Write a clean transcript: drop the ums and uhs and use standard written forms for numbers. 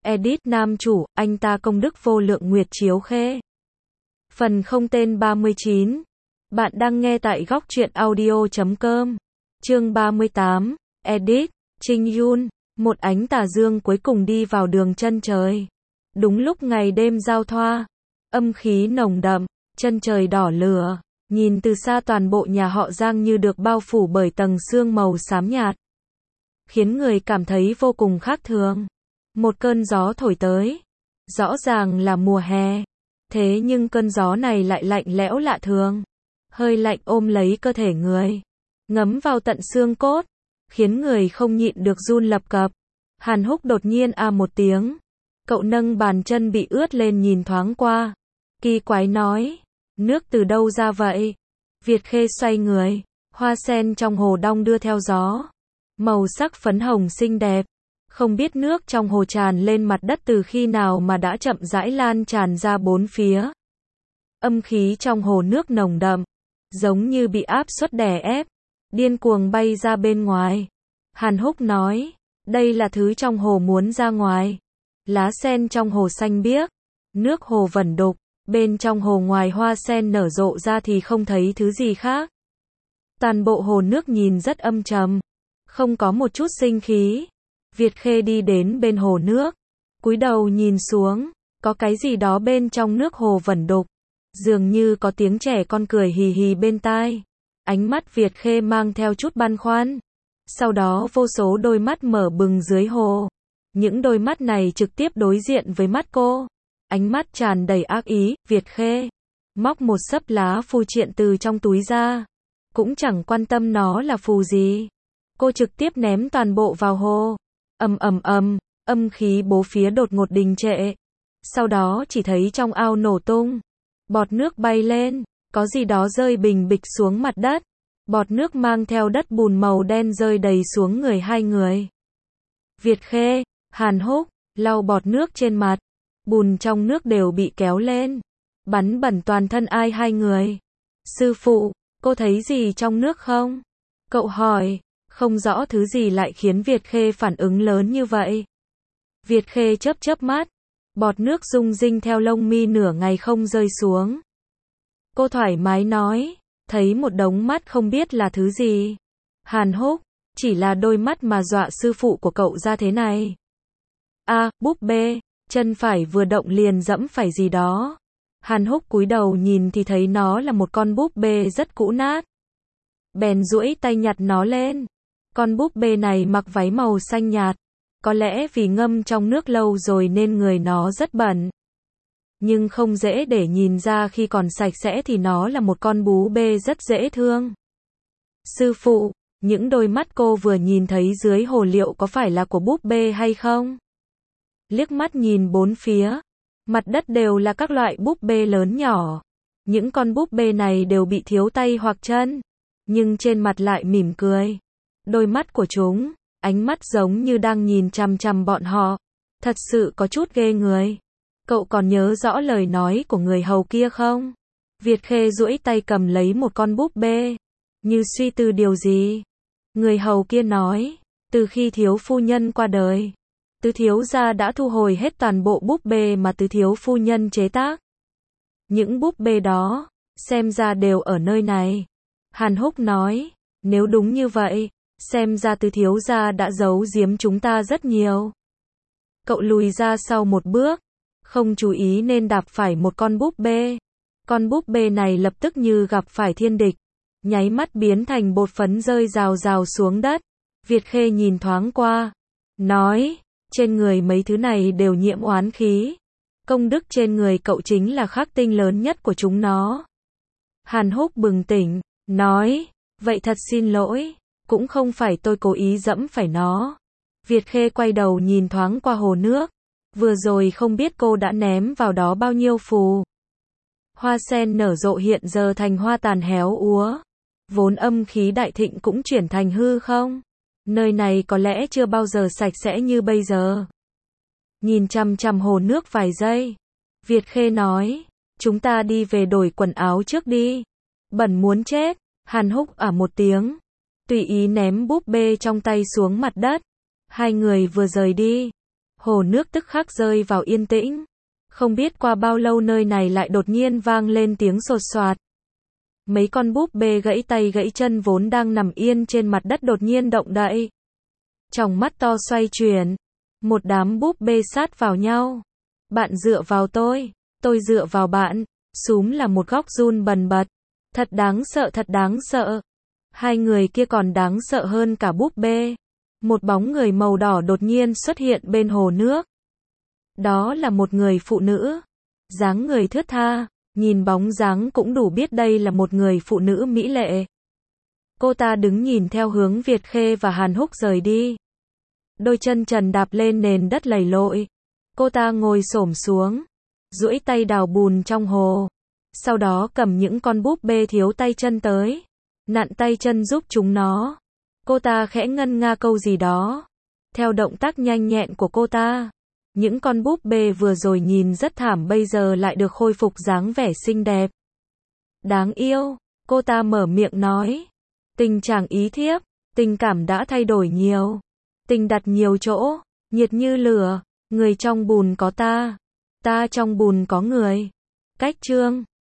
Edit nam chủ, anh ta công đức vô lượng Nguyệt Chiếu Khê. Phần không tên 39. Bạn đang nghe tại góc truyện audio.com. Chương 38. Edit. Trinh Yun. Một ánh tà dương cuối cùng đi vào đường chân trời. Đúng lúc ngày đêm giao thoa. Âm khí nồng đậm, chân trời đỏ lửa. Nhìn từ xa toàn bộ nhà họ Giang như được bao phủ bởi tầng sương màu xám nhạt, khiến người cảm thấy vô cùng khác thường. Một cơn gió thổi tới. Rõ ràng là mùa hè. Thế nhưng cơn gió này lại lạnh lẽo lạ thường. Hơi lạnh ôm lấy cơ thể người, ngấm vào tận xương cốt, khiến người không nhịn được run lập cập. Hàn Húc đột nhiên một tiếng. Cậu nâng bàn chân bị ướt lên nhìn thoáng qua. Kỳ quái nói, nước từ đâu ra vậy? Việt Khê xoay người, hoa sen trong hồ đong đưa theo gió. Màu sắc phấn hồng xinh đẹp. Không biết nước trong hồ tràn lên mặt đất từ khi nào mà đã chậm rãi lan tràn ra bốn phía. Âm khí trong hồ nước nồng đậm, giống như bị áp suất đè ép, điên cuồng bay ra bên ngoài. Hàn Húc nói, đây là thứ trong hồ muốn ra ngoài. Lá sen trong hồ xanh biếc, nước hồ vẩn đục, bên trong hồ ngoài hoa sen nở rộ ra thì không thấy thứ gì khác. Toàn bộ hồ nước nhìn rất âm trầm, không có một chút sinh khí. Việt Khê đi đến bên hồ nước, cúi đầu nhìn xuống, có cái gì đó bên trong nước hồ vẩn đục, dường như có tiếng trẻ con cười hì hì bên tai. Ánh mắt Việt Khê mang theo chút băn khoăn. Sau đó vô số đôi mắt mở bừng dưới hồ. Những đôi mắt này trực tiếp đối diện với mắt cô. Ánh mắt tràn đầy ác ý. Việt Khê móc một xấp lá phù triện từ trong túi ra, cũng chẳng quan tâm nó là phù gì. Cô trực tiếp ném toàn bộ vào hồ. Ầm ầm ầm, âm khí bốn phía đột ngột đình trệ. Sau đó chỉ thấy trong ao nổ tung, bọt nước bay lên, có gì đó rơi bình bịch xuống mặt đất. Bọt nước mang theo đất bùn màu đen rơi đầy xuống người hai người. Việt Khê, Hàn Húc lau bọt nước trên mặt, bùn trong nước đều bị kéo lên, bắn bẩn toàn thân hai người. Sư phụ, cô thấy gì trong nước không? Cậu hỏi. Không rõ thứ gì lại khiến Việt Khê phản ứng lớn như vậy. Việt Khê chớp chớp mắt, bọt nước rung rinh theo lông mi nửa ngày không rơi xuống. Cô thoải mái nói, thấy một đống mắt không biết là thứ gì. Hàn Húc, chỉ là đôi mắt mà dọa sư phụ của cậu ra thế này. Búp bê, chân phải vừa động liền dẫm phải gì đó. Hàn Húc cúi đầu nhìn thì thấy nó là một con búp bê rất cũ nát. Bèn duỗi tay nhặt nó lên. Con búp bê này mặc váy màu xanh nhạt, có lẽ vì ngâm trong nước lâu rồi nên người nó rất bẩn. Nhưng không dễ để nhìn ra khi còn sạch sẽ thì nó là một con búp bê rất dễ thương. Sư phụ, những đôi mắt cô vừa nhìn thấy dưới hồ liệu có phải là của búp bê hay không? Liếc mắt nhìn bốn phía, mặt đất đều là các loại búp bê lớn nhỏ. Những con búp bê này đều bị thiếu tay hoặc chân, nhưng trên mặt lại mỉm cười. Đôi mắt của chúng, ánh mắt giống như đang nhìn chằm chằm bọn họ. Thật sự có chút ghê người. Cậu còn nhớ rõ lời nói của người hầu kia không? Việt Khê duỗi tay cầm lấy một con búp bê, như suy tư điều gì. Người hầu kia nói, từ khi thiếu phu nhân qua đời, tứ thiếu gia đã thu hồi hết toàn bộ búp bê mà tứ thiếu phu nhân chế tác. Những búp bê đó, xem ra đều ở nơi này. Hàn Húc nói, nếu đúng như vậy, xem ra tứ thiếu gia đã giấu giếm chúng ta rất nhiều. Cậu lùi ra sau một bước, không chú ý nên đạp phải một con búp bê. Con búp bê này lập tức như gặp phải thiên địch, nháy mắt biến thành bột phấn rơi rào rào xuống đất. Việt Khê nhìn thoáng qua, nói, trên người mấy thứ này đều nhiễm oán khí. Công đức trên người cậu chính là khắc tinh lớn nhất của chúng nó. Hàn Húc bừng tỉnh, nói, vậy thật xin lỗi. Cũng không phải tôi cố ý dẫm phải nó. Việt Khê quay đầu nhìn thoáng qua hồ nước. Vừa rồi không biết cô đã ném vào đó bao nhiêu phù. Hoa sen nở rộ hiện giờ thành hoa tàn héo úa. Vốn âm khí đại thịnh cũng chuyển thành hư không. Nơi này có lẽ chưa bao giờ sạch sẽ như bây giờ. Nhìn chằm chằm hồ nước vài giây, Việt Khê nói, chúng ta đi về đổi quần áo trước đi. Bẩn muốn chết. Hàn Húc một tiếng, tùy ý ném búp bê trong tay xuống mặt đất. Hai người vừa rời đi, Hồ nước tức khắc rơi vào yên tĩnh. Không biết qua bao lâu nơi này lại đột nhiên vang lên tiếng sột soạt. Mấy con búp bê gãy tay gãy chân vốn đang nằm yên trên mặt đất đột nhiên động đậy. Tròng mắt to xoay chuyển. Một đám búp bê sát vào nhau. Bạn dựa vào tôi dựa vào bạn. Súm là một góc run bần bật. Thật đáng sợ, thật đáng sợ. Hai người kia còn đáng sợ hơn cả búp bê. Một bóng người màu đỏ đột nhiên xuất hiện bên hồ nước. Đó là một người phụ nữ. Dáng người thướt tha, nhìn bóng dáng cũng đủ biết đây là một người phụ nữ mỹ lệ. Cô ta đứng nhìn theo hướng Việt Khê và Hàn Húc rời đi. Đôi chân trần đạp lên nền đất lầy lội. Cô ta ngồi xổm xuống, duỗi tay đào bùn trong hồ. Sau đó cầm những con búp bê thiếu tay chân tới, nặn tay chân giúp chúng nó. Cô ta khẽ ngân nga câu gì đó. Theo động tác nhanh nhẹn của cô ta, những con búp bê vừa rồi nhìn rất thảm bây giờ lại được khôi phục dáng vẻ xinh đẹp. Đáng yêu, cô ta mở miệng nói. Tình chàng ý thiếp, tình cảm đã thay đổi nhiều. Tình đặt nhiều chỗ, nhiệt như lửa, người trong bùn có ta trong bùn có người. Cách chương